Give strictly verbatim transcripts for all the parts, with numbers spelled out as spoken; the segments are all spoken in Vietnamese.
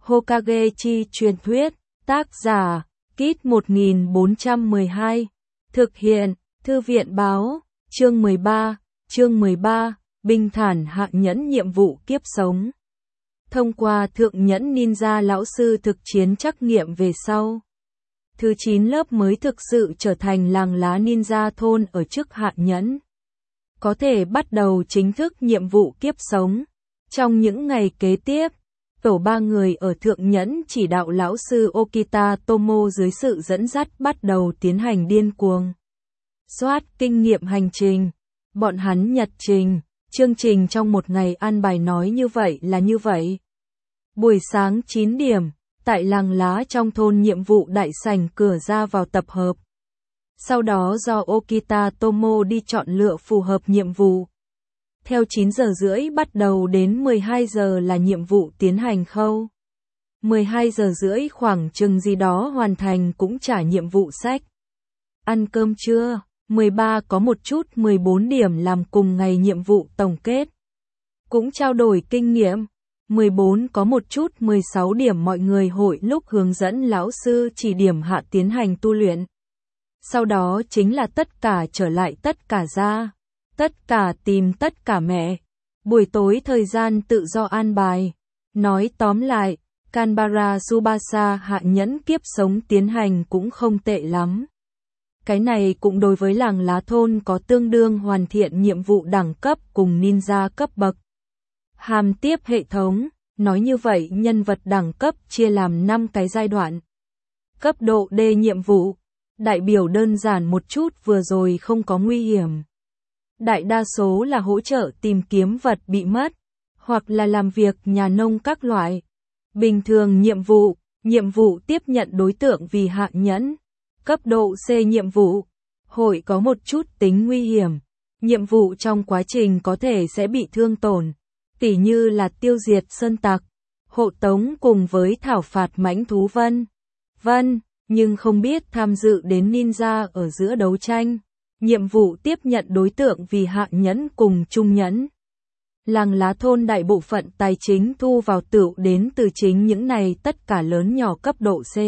Hokage chi truyền thuyết, tác giả, Kit một nghìn bốn trăm mười hai, thực hiện, Thư viện báo, chương mười ba, chương mười ba, bình thản hạ nhẫn nhiệm vụ kiếp sống. Thông qua thượng nhẫn ninja lão sư thực chiến trắc nghiệm về sau. Thứ chín lớp mới thực sự trở thành làng lá ninja thôn ở chức hạ nhẫn. Có thể bắt đầu chính thức nhiệm vụ kiếp sống. Trong những ngày kế tiếp, tổ ba người ở thượng nhẫn chỉ đạo lão sư Okita Tomo dưới sự dẫn dắt bắt đầu tiến hành điên cuồng soát kinh nghiệm hành trình. Bọn hắn nhật trình, chương trình trong một ngày an bài nói như vậy là như vậy. Buổi sáng chín điểm, tại làng lá trong thôn nhiệm vụ đại sảnh cửa ra vào tập hợp. Sau đó do Okita Tomo đi chọn lựa phù hợp nhiệm vụ. Theo chín giờ rưỡi bắt đầu đến mười hai giờ là nhiệm vụ tiến hành khâu. mười hai giờ rưỡi khoảng chừng gì đó hoàn thành cũng trả nhiệm vụ sách. Ăn cơm trưa, mười ba có một chút mười bốn điểm làm cùng ngày nhiệm vụ tổng kết. Cũng trao đổi kinh nghiệm. mười bốn có một chút mười sáu điểm mọi người hội lúc hướng dẫn lão sư chỉ điểm hạ tiến hành tu luyện. Sau đó chính là tất cả trở lại tất cả ra. Tất cả tìm tất cả mẹ. Buổi tối thời gian tự do an bài. Nói tóm lại, Kanbara Tsubasa hạ nhẫn kiếp sống tiến hành cũng không tệ lắm. Cái này cũng đối với làng lá thôn có tương đương hoàn thiện nhiệm vụ đẳng cấp cùng ninja cấp bậc. Hàm tiếp hệ thống, nói như vậy nhân vật đẳng cấp chia làm năm cái giai đoạn. Cấp độ D nhiệm vụ, đại biểu đơn giản một chút vừa rồi không có nguy hiểm. Đại đa số là hỗ trợ tìm kiếm vật bị mất, hoặc là làm việc nhà nông các loại. Bình thường nhiệm vụ, nhiệm vụ tiếp nhận đối tượng vì hạ nhẫn. Cấp độ C nhiệm vụ, hội có một chút tính nguy hiểm. Nhiệm vụ trong quá trình có thể sẽ bị thương tổn, tỉ như là tiêu diệt sơn tặc, hộ tống cùng với thảo phạt mãnh thú vân vân, nhưng không biết tham dự đến ninja ở giữa đấu tranh. Nhiệm vụ tiếp nhận đối tượng vì hạ nhẫn cùng trung nhẫn. Làng lá thôn đại bộ phận tài chính thu vào tựu đến từ chính những này tất cả lớn nhỏ cấp độ C.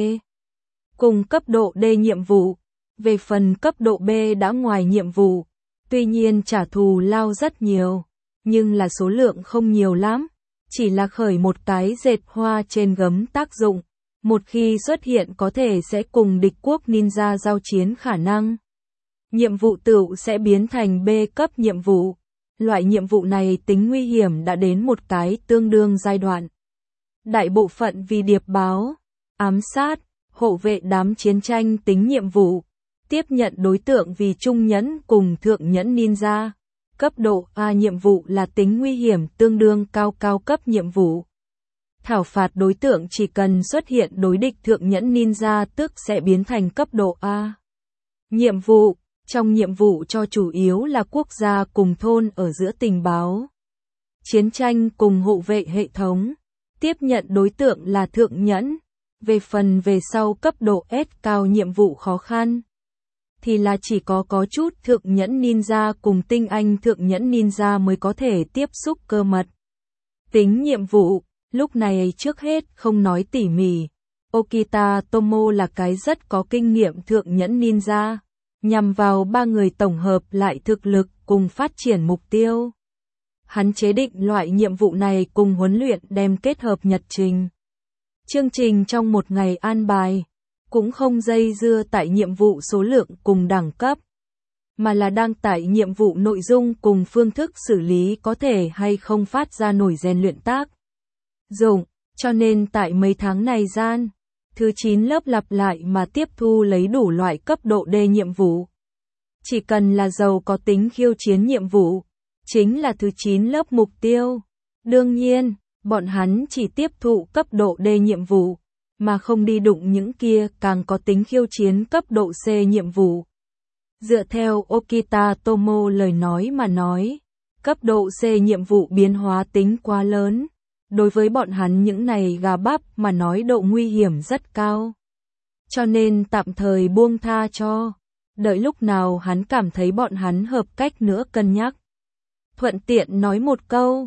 Cùng cấp độ D nhiệm vụ. Về phần cấp độ B đã ngoài nhiệm vụ. Tuy nhiên trả thù lao rất nhiều. Nhưng là số lượng không nhiều lắm. Chỉ là khởi một cái dệt hoa trên gấm tác dụng. Một khi xuất hiện có thể sẽ cùng địch quốc ninja giao chiến khả năng. Nhiệm vụ tựu sẽ biến thành B cấp nhiệm vụ. Loại nhiệm vụ này tính nguy hiểm đã đến một cái tương đương giai đoạn. Đại bộ phận vì điệp báo, ám sát, hộ vệ đám chiến tranh tính nhiệm vụ. Tiếp nhận đối tượng vì trung nhẫn cùng thượng nhẫn ninja. Cấp độ A nhiệm vụ là tính nguy hiểm tương đương cao cao cấp nhiệm vụ. Thảo phạt đối tượng chỉ cần xuất hiện đối địch thượng nhẫn ninja tức sẽ biến thành cấp độ A. Nhiệm vụ. Trong nhiệm vụ cho chủ yếu là quốc gia cùng thôn ở giữa tình báo. Chiến tranh cùng hộ vệ hệ thống. Tiếp nhận đối tượng là thượng nhẫn. Về phần về sau cấp độ S cao nhiệm vụ khó khăn. Thì là chỉ có có chút thượng nhẫn ninja cùng tinh anh thượng nhẫn ninja mới có thể tiếp xúc cơ mật. Tính nhiệm vụ, lúc này trước hết không nói tỉ mỉ. Okita Tomo là cái rất có kinh nghiệm thượng nhẫn ninja. Nhằm vào ba người tổng hợp lại thực lực cùng phát triển mục tiêu. Hắn chế định loại nhiệm vụ này cùng huấn luyện đem kết hợp nhật trình. Chương trình trong một ngày an bài, cũng không dây dưa tại nhiệm vụ số lượng cùng đẳng cấp, mà là đăng tải nhiệm vụ nội dung cùng phương thức xử lý có thể hay không phát ra nổi rèn luyện tác dụng, cho nên tại mấy tháng này gian. Thứ chín lớp lặp lại mà tiếp thu lấy đủ loại cấp độ D nhiệm vụ. Chỉ cần là giàu có tính khiêu chiến nhiệm vụ, chính là thứ chín lớp mục tiêu. Đương nhiên, bọn hắn chỉ tiếp thụ cấp độ D nhiệm vụ, mà không đi đụng những kia càng có tính khiêu chiến cấp độ C nhiệm vụ. Dựa theo Okita Tomo lời nói mà nói, cấp độ C nhiệm vụ biến hóa tính quá lớn. Đối với bọn hắn những này gà bắp mà nói độ nguy hiểm rất cao. Cho nên tạm thời buông tha cho. Đợi lúc nào hắn cảm thấy bọn hắn hợp cách nữa cân nhắc. Thuận tiện nói một câu.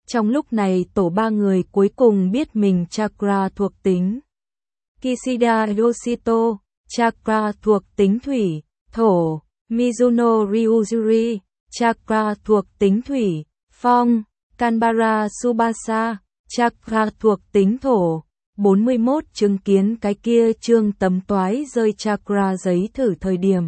Trong lúc này tổ ba người cuối cùng biết mình chakra thuộc tính. Kishida Yoshito, chakra thuộc tính thủy, thổ. Mizuno Ryuzuri, chakra thuộc tính thủy, phong. Kanbara Tsubasa, chakra thuộc tính thổ. bốn mươi mốt chứng kiến cái kia trương tấm toái rơi chakra giấy thử thời điểm.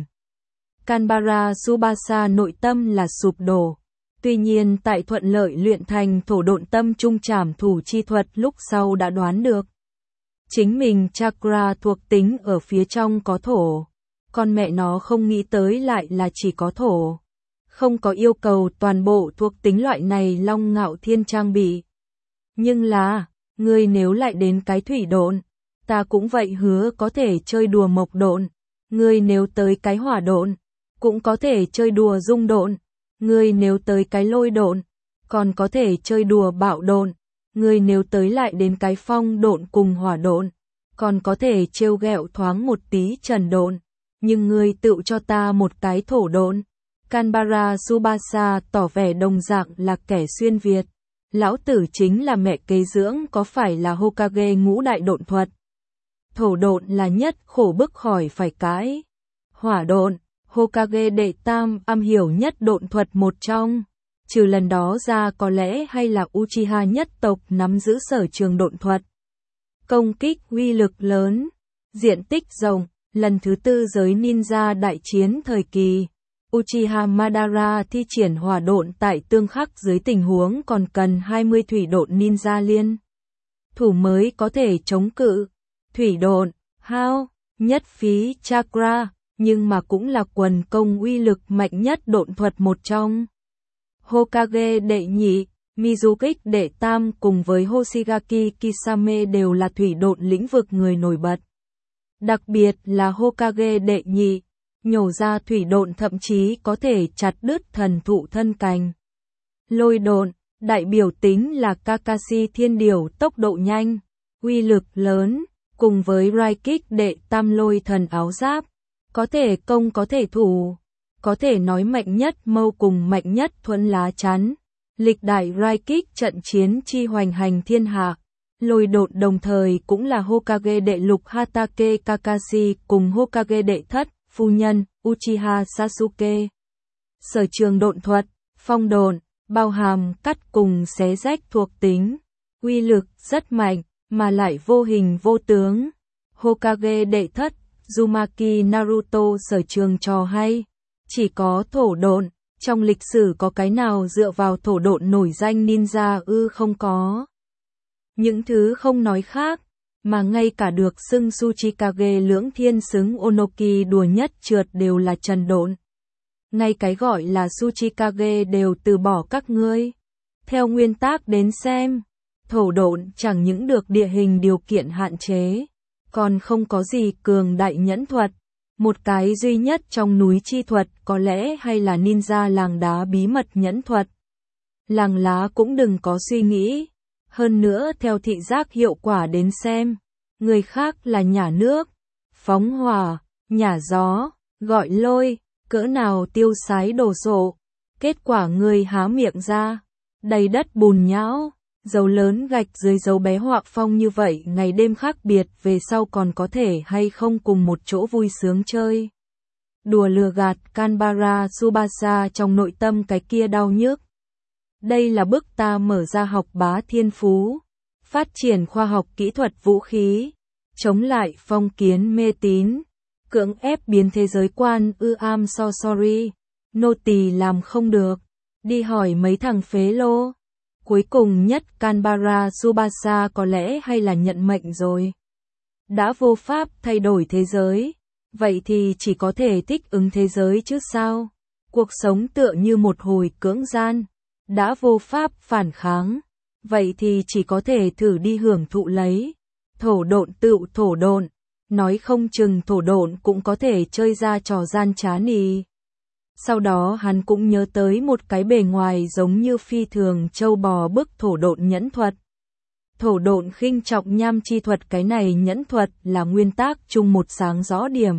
Kanbara Tsubasa nội tâm là sụp đổ. Tuy nhiên tại thuận lợi luyện thành thổ độn tâm trung trảm thủ chi thuật lúc sau đã đoán được. Chính mình chakra thuộc tính ở phía trong có thổ. Con mẹ nó không nghĩ tới lại là chỉ có thổ. Không có yêu cầu toàn bộ thuộc tính loại này Long Ngạo Thiên trang bị. Nhưng là, ngươi nếu lại đến cái thủy độn, ta cũng vậy hứa có thể chơi đùa mộc độn. Ngươi nếu tới cái hỏa độn, cũng có thể chơi đùa dung độn. Ngươi nếu tới cái lôi độn, còn có thể chơi đùa bạo độn. Ngươi nếu tới lại đến cái phong độn cùng hỏa độn, còn có thể trêu ghẹo thoáng một tí trần độn. Nhưng ngươi tự cho ta một cái thổ độn. Kanbara Tsubasa tỏ vẻ đồng dạng là kẻ xuyên Việt. Lão tử chính là mẹ kế dưỡng có phải là Hokage ngũ đại độn thuật. Thổ độn là nhất khổ bức khỏi phải cãi. Hỏa độn, Hokage đệ tam am hiểu nhất độn thuật một trong. Trừ lần đó ra có lẽ hay là Uchiha nhất tộc nắm giữ sở trường độn thuật. Công kích uy lực lớn, diện tích rộng, lần thứ tư giới ninja đại chiến thời kỳ. Uchiha Madara thi triển hỏa độn tại tương khắc dưới tình huống còn cần hai mươi thủy độn ninja liên thủ mới có thể chống cự. Thủy độn, hao, nhất phí chakra, nhưng mà cũng là quần công uy lực mạnh nhất độn thuật một trong. Hokage đệ nhị, Mizukage đệ tam cùng với Hoshigaki Kisame đều là thủy độn lĩnh vực người nổi bật. Đặc biệt là Hokage đệ nhị, nhổ ra thủy độn thậm chí có thể chặt đứt thần thụ thân cành. Lôi độn, đại biểu tính là Kakashi thiên điểu tốc độ nhanh, uy lực lớn, cùng với Raikage đệ tam lôi thần áo giáp, có thể công có thể thủ, có thể nói mạnh nhất mâu cùng mạnh nhất thuẫn lá chắn. Lịch đại Raikage trận chiến chi hoành hành thiên hạ. Lôi độn đồng thời cũng là Hokage đệ lục Hatake Kakashi cùng Hokage đệ thất, phu nhân, Uchiha Sasuke. Sở trường độn thuật, phong độn, bao hàm cắt cùng xé rách thuộc tính. Uy lực rất mạnh, mà lại vô hình vô tướng. Hokage đệ thất, Uzumaki Naruto sở trường trò hay. Chỉ có thổ độn, trong lịch sử có cái nào dựa vào thổ độn nổi danh ninja ư không có. Những thứ không nói khác, mà ngay cả được xưng Tsuchikage lưỡng thiên xứng Onoki đùa nhất trượt đều là trần độn. Ngay cái gọi là Tsuchikage đều từ bỏ các ngươi. Theo nguyên tắc đến xem, thổ độn chẳng những được địa hình điều kiện hạn chế, còn không có gì cường đại nhẫn thuật. Một cái duy nhất trong núi chi thuật có lẽ hay là ninja làng đá bí mật nhẫn thuật. Làng lá cũng đừng có suy nghĩ. Hơn nữa theo thị giác hiệu quả đến xem, người khác là nhả nước, phóng hỏa, nhả gió, gọi lôi, cỡ nào tiêu sái đồ sộ. Kết quả người há miệng ra, đầy đất bùn nhão, dấu lớn gạch dưới dấu bé họa phong như vậy ngày đêm khác biệt về sau còn có thể hay không cùng một chỗ vui sướng chơi. Đùa lừa gạt Kanbara Tsubasa trong nội tâm cái kia đau nhức. Đây là bước ta mở ra học bá thiên phú, phát triển khoa học kỹ thuật vũ khí, chống lại phong kiến mê tín, cưỡng ép biến thế giới quan ư am so sorry, nô tỳ làm không được, đi hỏi mấy thằng phế lô. Cuối cùng nhất Kanbara Tsubasa có lẽ hay là nhận mệnh rồi. Đã vô pháp thay đổi thế giới, vậy thì chỉ có thể thích ứng thế giới chứ sao. Cuộc sống tựa như một hồi cưỡng gian. Đã vô pháp phản kháng, vậy thì chỉ có thể thử đi hưởng thụ lấy. Thổ độn tự thổ độn, nói không chừng thổ độn cũng có thể chơi ra trò gian trá nì. Sau đó hắn cũng nhớ tới một cái bề ngoài giống như phi thường châu bò bức thổ độn nhẫn thuật. Thổ độn khinh trọng nham chi thuật, cái này nhẫn thuật là nguyên tắc chung một sáng rõ điểm.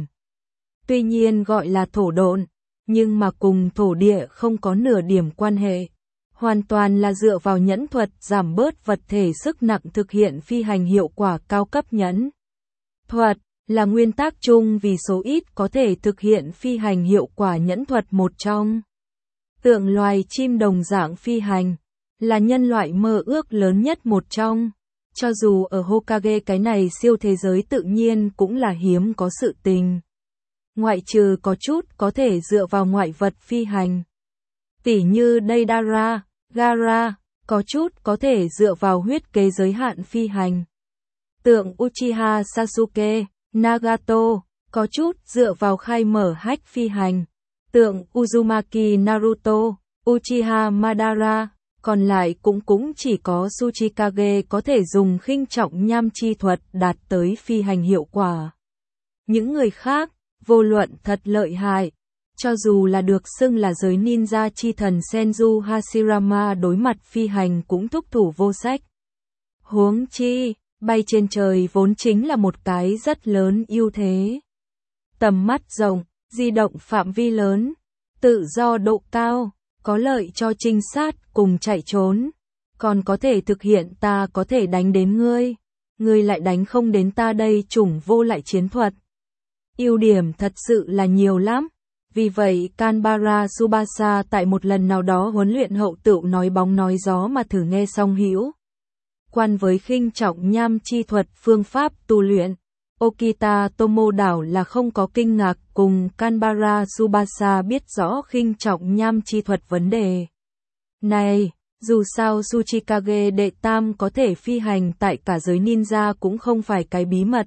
Tuy nhiên gọi là thổ độn, nhưng mà cùng thổ địa không có nửa điểm quan hệ. hoàn toàn là dựa vào nhẫn thuật giảm bớt vật thể sức nặng thực hiện phi hành hiệu quả cao cấp. Nhẫn thuật là nguyên tắc chung vì số ít có thể thực hiện phi hành hiệu quả nhẫn thuật một trong. Tượng loài chim đồng dạng phi hành, là nhân loại mơ ước lớn nhất một trong. Cho dù ở Hokage cái này siêu thế giới tự nhiên cũng là hiếm có sự tình. Ngoại trừ có chút có thể dựa vào ngoại vật phi hành. Tỉ như Deidara, Gaara, có chút có thể dựa vào huyết kế giới hạn phi hành. Tượng Uchiha Sasuke, Nagato, có chút dựa vào khai mở hách phi hành. Tượng Uzumaki Naruto, Uchiha Madara, còn lại cũng cũng chỉ có Tsuchikage có thể dùng khinh trọng nham chi thuật đạt tới phi hành hiệu quả. Những người khác, vô luận thật lợi hại, cho dù là được xưng là giới ninja chi thần Senju Hashirama đối mặt phi hành cũng thúc thủ vô sách. Huống chi, bay trên trời vốn chính là một cái rất lớn ưu thế. Tầm mắt rộng, di động phạm vi lớn, tự do độ cao, có lợi cho trinh sát cùng chạy trốn. Còn có thể thực hiện ta có thể đánh đến ngươi, ngươi lại đánh không đến ta đây chủng vô lại chiến thuật. Ưu điểm thật sự là nhiều lắm. Vì vậy Kanbara Tsubasa tại một lần nào đó huấn luyện hậu tựu nói bóng nói gió mà thử nghe xong hữu quan với khinh trọng nham chi thuật phương pháp tu luyện. Okita Tomo đảo là không có kinh ngạc cùng Kanbara Tsubasa biết rõ khinh trọng nham chi thuật vấn đề này. Dù sao Tsuchikage đệ tam có thể phi hành tại cả giới ninja cũng không phải cái bí mật.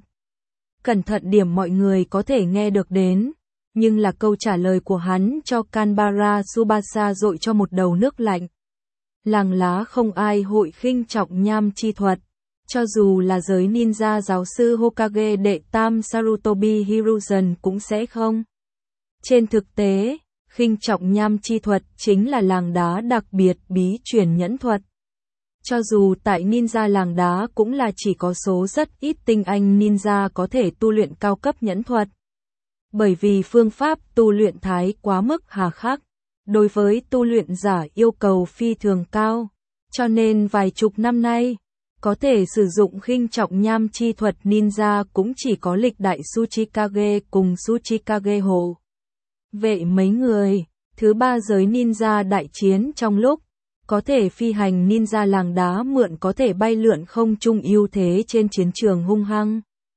Cẩn thận điểm mọi người có thể nghe được đến. Nhưng là câu trả lời của hắn cho Kanbara Tsubasa dội cho một đầu nước lạnh. Làng lá không ai hội khinh trọng nham chi thuật. Cho dù là giới ninja giáo sư Hokage đệ tam Sarutobi Hiruzen cũng sẽ không. Trên thực tế, khinh trọng nham chi thuật chính là làng đá đặc biệt bí truyền nhẫn thuật. Cho dù tại ninja làng đá cũng là chỉ có số rất ít tinh anh ninja có thể tu luyện cao cấp nhẫn thuật. Bởi vì phương pháp tu luyện thái quá mức hà khắc, đối với tu luyện giả yêu cầu phi thường cao, cho nên vài chục năm nay, có thể sử dụng khinh trọng nham chi thuật ninja cũng chỉ có lịch đại Tsuchikage cùng Tsuchikage hộ vệ mấy người. Thứ ba giới ninja đại chiến trong lúc có thể phi hành ninja làng đá mượn có thể bay lượn không trung ưu thế trên chiến trường hung hăng.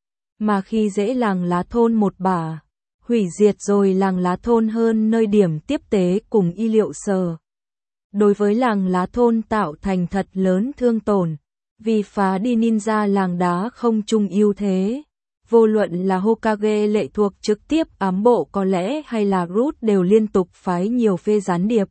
Mà khi dễ làng lá thôn một bả, hủy diệt rồi làng lá thôn hơn nơi điểm tiếp tế cùng y liệu sở. Đối với làng lá thôn tạo thành thật lớn thương tổn, vì phá đi ninja làng đá không trung ưu thế. Vô luận là Hokage lệ thuộc trực tiếp ám bộ có lẽ hay là Root đều liên tục phái nhiều phê gián điệp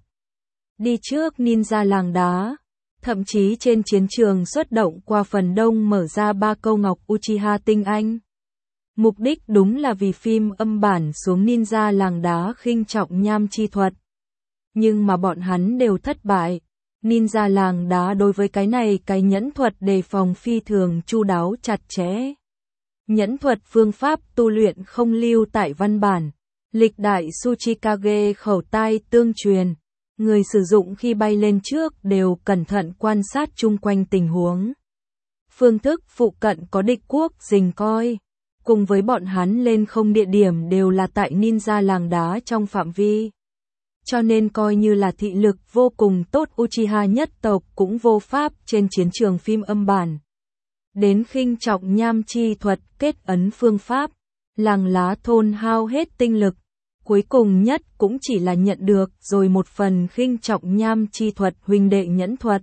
đi trước ninja làng đá. Thậm chí trên chiến trường xuất động qua phần đông mở ra ba câu ngọc Uchiha tinh anh. Mục đích đúng là vì phim âm bản xuống ninja làng đá khinh trọng nham chi thuật. Nhưng mà bọn hắn đều thất bại. Ninja làng đá đối với cái này cái nhẫn thuật đề phòng phi thường chu đáo chặt chẽ. Nhẫn thuật phương pháp tu luyện không lưu tại văn bản. Lịch đại Tsuchikage khẩu tai tương truyền. Người sử dụng khi bay lên trước đều cẩn thận quan sát chung quanh tình huống. Phương thức phụ cận có địch quốc rình coi. Cùng với bọn hắn lên không địa điểm đều là tại ninja làng đá trong phạm vi. Cho nên coi như là thị lực vô cùng tốt Uchiha nhất tộc cũng vô pháp trên chiến trường phim âm bản. Đến khinh trọng nham chi thuật kết ấn phương pháp, làng lá thôn hao hết tinh lực. Cuối cùng nhất cũng chỉ là nhận được rồi một phần khinh trọng nham chi thuật huynh đệ nhẫn thuật.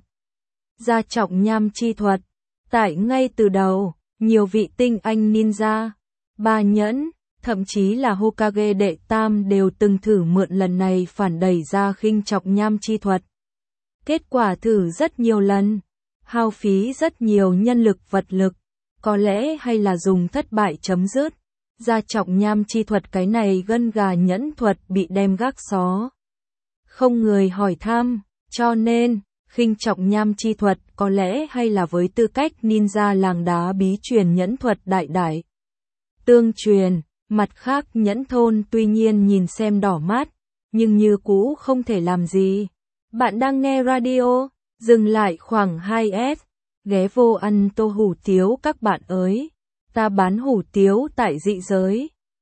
Gia trọng nham chi thuật, tại ngay từ đầu, nhiều vị tinh anh ninja, ba nhẫn, thậm chí là Hokage đệ tam đều từng thử mượn lần này phản đẩy ra khinh trọng nham chi thuật. Kết quả thử rất nhiều lần, hao phí rất nhiều nhân lực vật lực, có lẽ hay là dùng thất bại chấm dứt. Gia trọng nham chi thuật cái này gân gà nhẫn thuật bị đem gác xó. Không người hỏi thăm, cho nên, khinh trọng nham chi thuật có lẽ hay là với tư cách ninja làng đá bí truyền nhẫn thuật đại đại. Tương truyền, mặt khác nhẫn thôn tuy nhiên nhìn xem đỏ mắt, nhưng như cũ không thể làm gì. Bạn đang nghe radio, dừng lại khoảng hai s, ghé vô ăn tô hủ tiếu các bạn ơi. Ta bán hủ tiếu tại dị giới.